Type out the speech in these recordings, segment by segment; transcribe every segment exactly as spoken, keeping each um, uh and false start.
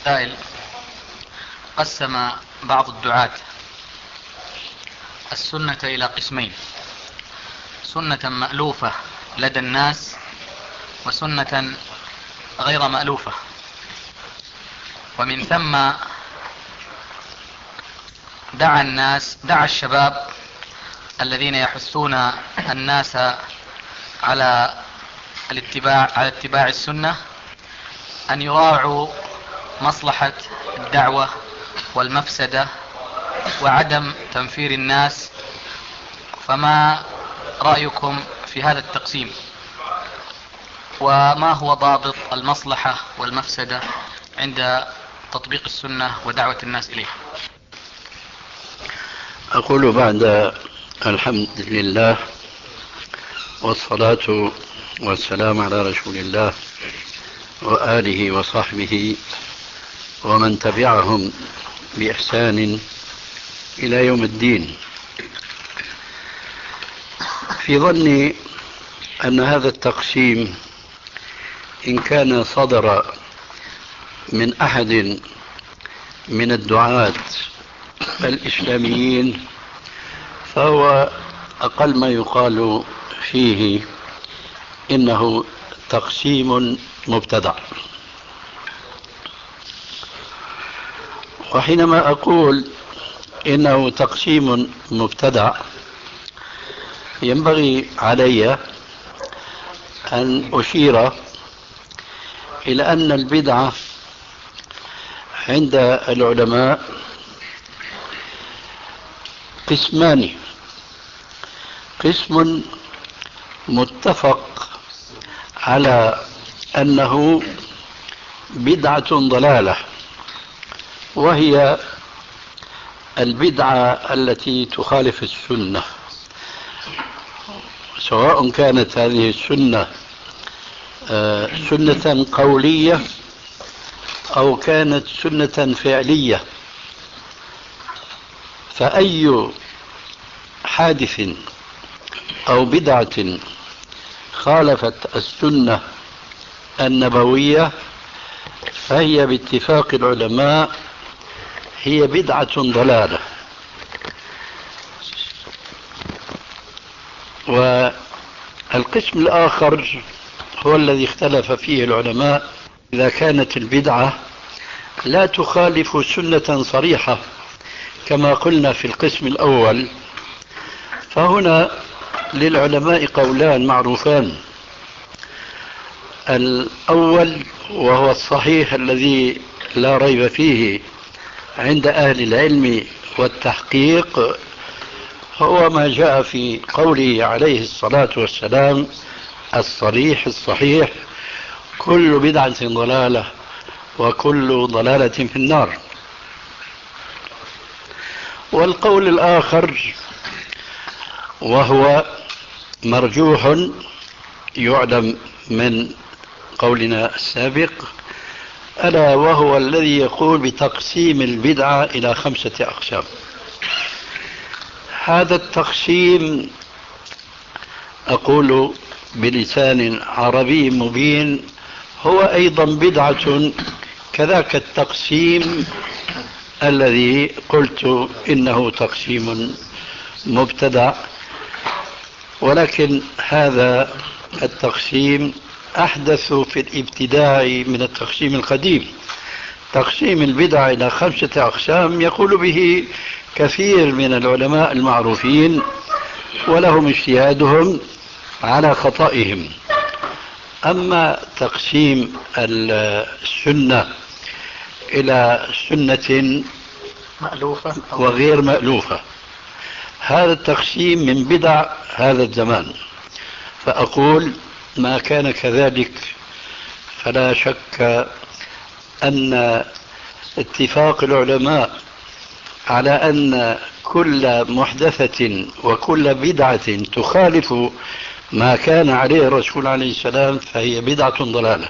سائل: قسم بعض الدعاة السنة إلى قسمين: سنة مألوفة لدى الناس وسنة غير مألوفة، ومن ثم دعا الناس دعا الشباب الذين يحثون الناس على الاتباع على اتباع السنة أن يراعوا مصلحة الدعوة والمفسدة وعدم تنفير الناس. فما رأيكم في هذا التقسيم؟ وما هو ضابط المصلحة والمفسدة عند تطبيق السنة ودعوة الناس إليها؟ أقول بعد الحمد لله والصلاة والسلام على رسول الله وآله وصحبه ومن تبعهم بإحسان إلى يوم الدين. في ظني أن هذا التقسيم إن كان صدر من أحد من الدعاة الإسلاميين فهو أقل ما يقال فيه إنه تقسيم مبتدع. وحينما أقول إنه تقسيم مبتدع ينبغي علي أن أشير إلى أن البدعة عند العلماء قسمان: قسم متفق على أنه بدعة ضلالة، وهي البدعة التي تخالف السنة، سواء كانت هذه السنة سنة قولية أو كانت سنة فعلية. فأي حادث أو بدعة خالفت السنة النبوية فهي باتفاق العلماء هي بدعة ضلالة. والقسم الآخر هو الذي اختلف فيه العلماء: إذا كانت البدعة لا تخالف سنة صريحة كما قلنا في القسم الأول، فهنا للعلماء قولان معروفان. الأول وهو الصحيح الذي لا ريب فيه عند أهل العلم والتحقيق، هو ما جاء في قوله عليه الصلاة والسلام الصريح الصحيح: كل بدعة ضلالة وكل ضلالة في النار. والقول الآخر وهو مرجوح يعلم من قولنا السابق، ألا وهو الذي يقول بتقسيم البدعة إلى خمسة أقسام. هذا التقسيم أقول بلسان عربي مبين هو أيضا بدعة كذاك التقسيم الذي قلت إنه تقسيم مبتدع، ولكن هذا التقسيم أحدث في الابتداع من التقسيم القديم. تقسيم البدع إلى خمسة أقسام يقول به كثير من العلماء المعروفين ولهم اجتهادهم على خطئهم. أما تقسيم السنة إلى سنة مألوفة وغير مألوفة، هذا التقسيم من بدع هذا الزمان. فأقول ما كان كذلك فلا شك أن اتفاق العلماء على أن كل محدثة وكل بدعة تخالف ما كان عليه الرسول عليه السلام فهي بدعة ضلالة.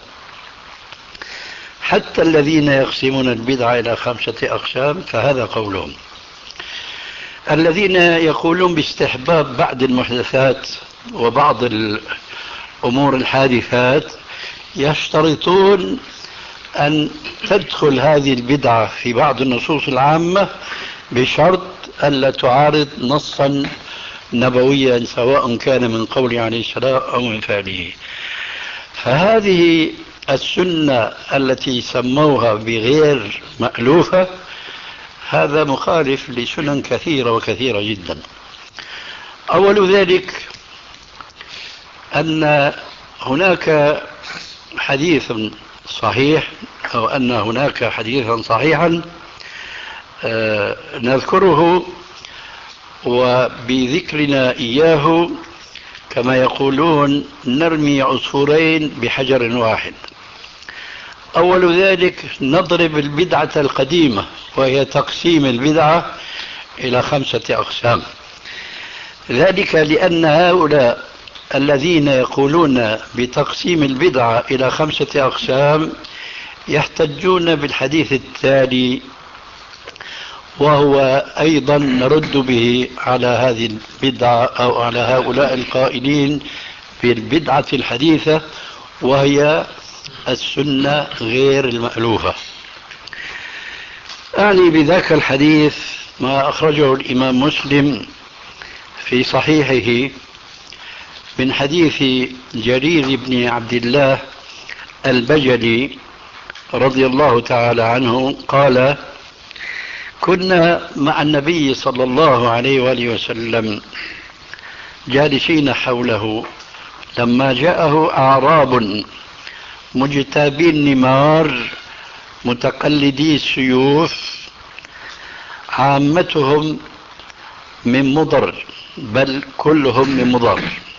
حتى الذين يقسمون البدعة إلى خمسة أقسام فهذا قولهم. الذين يقولون باستحباب بعض المحدثات وبعض الأمور الحادثات يشترطون أن تدخل هذه البدعة في بعض النصوص العامة بشرط ألا تعارض نصا نبويا سواء كان من قول عليه السلام أو من فعله. فهذه السنة التي سموها بغير مألوفة هذا مخالف لسنن كثيرة وكثيرة جدا. أول ذلك أن هناك حديث صحيح أو أن هناك حديثا صحيحا آه نذكره وبذكرنا إياه كما يقولون نرمي عصفورين بحجر واحد. أول ذلك نضرب البدعة القديمة وهي تقسيم البدعة إلى خمسة أقسام. ذلك لأن هؤلاء الذين يقولون بتقسيم البدعة إلى خمسة أقسام يحتجون بالحديث التالي، وهو أيضا نرد به على هذه البدعة أو على هؤلاء القائلين بالبدعة الحديثة وهي السنة غير المألوفة. أعني بذاك الحديث ما أخرجه الإمام مسلم في صحيحه من حديث جرير بن عبد الله البجلي رضي الله تعالى عنه قال: كنا مع النبي صلى الله عليه وآله وسلم جالسين حوله لما جاءه أعراب مجتابي النمار متقلدي السيوف عامتهم من مضر بل كلهم من مضر.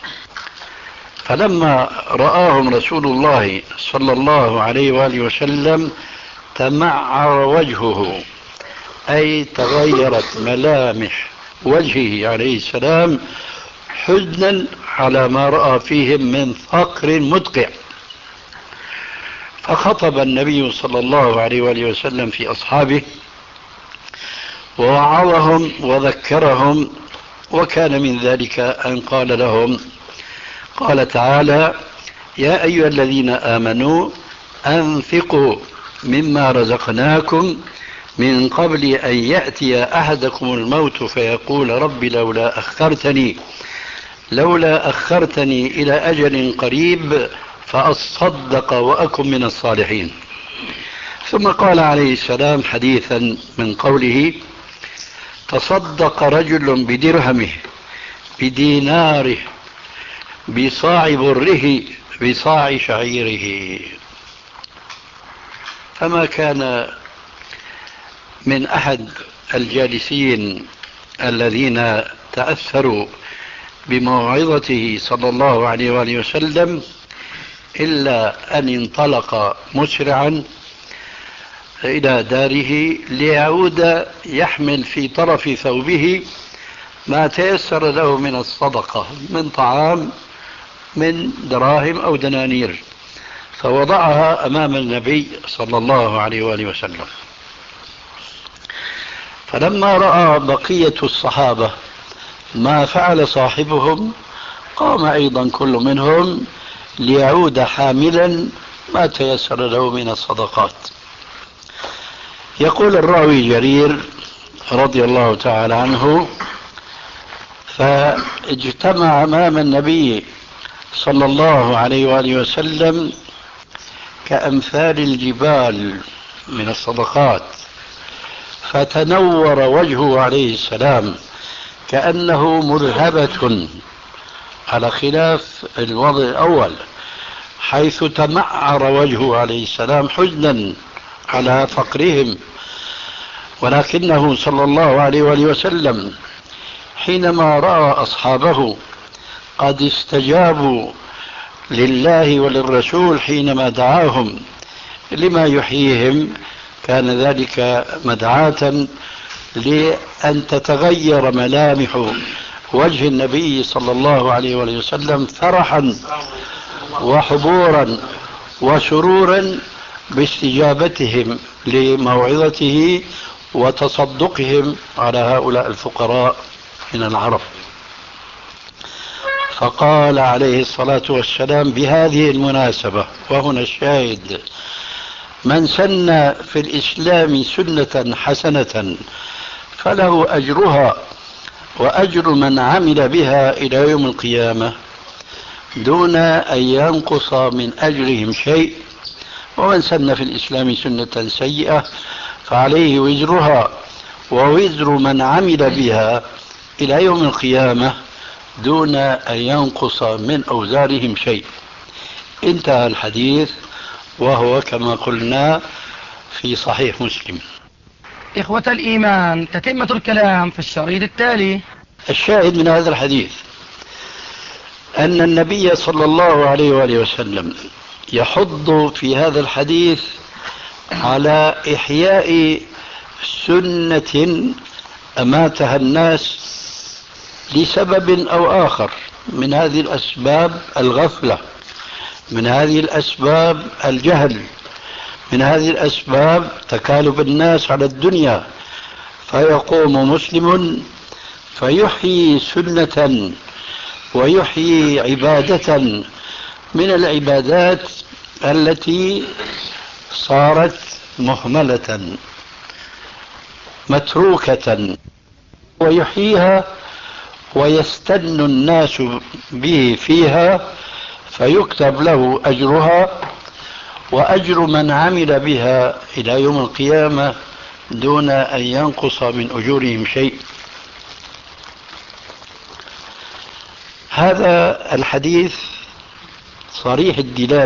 فلما رآهم رسول الله صلى الله عليه وآله وسلم تمعر وجهه، أي تغيرت ملامح وجهه عليه السلام حزنا على ما رأى فيهم من فقر مدقع. فخطب النبي صلى الله عليه وآله وسلم في أصحابه ووعظهم وذكرهم، وكان من ذلك أن قال لهم: قال تعالى: يا أيها الذين آمنوا أنفقوا مما رزقناكم من قبل أن يأتي أحدكم الموت فيقول رب لولا أخرتني لولا أخرتني إلى أجل قريب فأصدق وأكن من الصالحين. ثم قال عليه السلام حديثا من قوله: تصدق رجل بدرهمه بديناره بصاع بره بصاع شعيره. فما كان من أحد الجالسين الذين تأثروا بموعظته صلى الله عليه وآله وسلم إلا أن انطلق مسرعا إلى داره ليعود يحمل في طرف ثوبه ما تيسر له من الصدقة من طعام من دراهم أو دنانير، فوضعها أمام النبي صلى الله عليه وآله وسلم. فلما رأى بقية الصحابة ما فعل صاحبهم قام أيضا كل منهم ليعود حاملا ما تيسر له من الصدقات. يقول الراوي جرير رضي الله تعالى عنه: فاجتمع أمام النبي صلى الله عليه وآله وسلم كأمثال الجبال من الصدقات، فتنور وجهه عليه السلام كأنه مرهبة، على خلاف الوضع الأول حيث تمعر وجهه عليه السلام حزنا على فقرهم. ولكنه صلى الله عليه وآله وسلم حينما رأى أصحابه قد استجابوا لله وللرسول حينما دعاهم لما يحييهم، كان ذلك مدعاة لأن تتغير ملامح وجه النبي صلى الله عليه وآله وسلم فرحا وحبورا وسرورا باستجابتهم لموعظته وتصدقهم على هؤلاء الفقراء من العرب. فقال عليه الصلاة والسلام بهذه المناسبة، وهنا الشاهد: من سن في الإسلام سنة حسنة فله أجرها وأجر من عمل بها إلى يوم القيامة دون أن ينقص من أجرهم شيء، ومن سن في الإسلام سنة سيئة فعليه وزرها ووزر من عمل بها إلى يوم القيامة دون أن ينقص من أوزارهم شيء. انتهى الحديث، وهو كما قلنا في صحيح مسلم. إخوة الإيمان، تتمة الكلام في الشريط التالي. الشاهد من هذا الحديث أن النبي صلى الله عليه وآله وسلم يحض في هذا الحديث على إحياء سنة أماتها الناس لسبب أو آخر، من هذه الأسباب الغفلة، من هذه الأسباب الجهل، من هذه الأسباب تكالب الناس على الدنيا، فيقوم مسلم فيحيي سنة ويحيي عبادة من العبادات التي صارت مهملة متروكة، ويحييها ويستن الناس به فيها فيكتب له أجرها وأجر من عمل بها إلى يوم القيامة دون أن ينقص من أجورهم شيء. هذا الحديث صريح الدلالة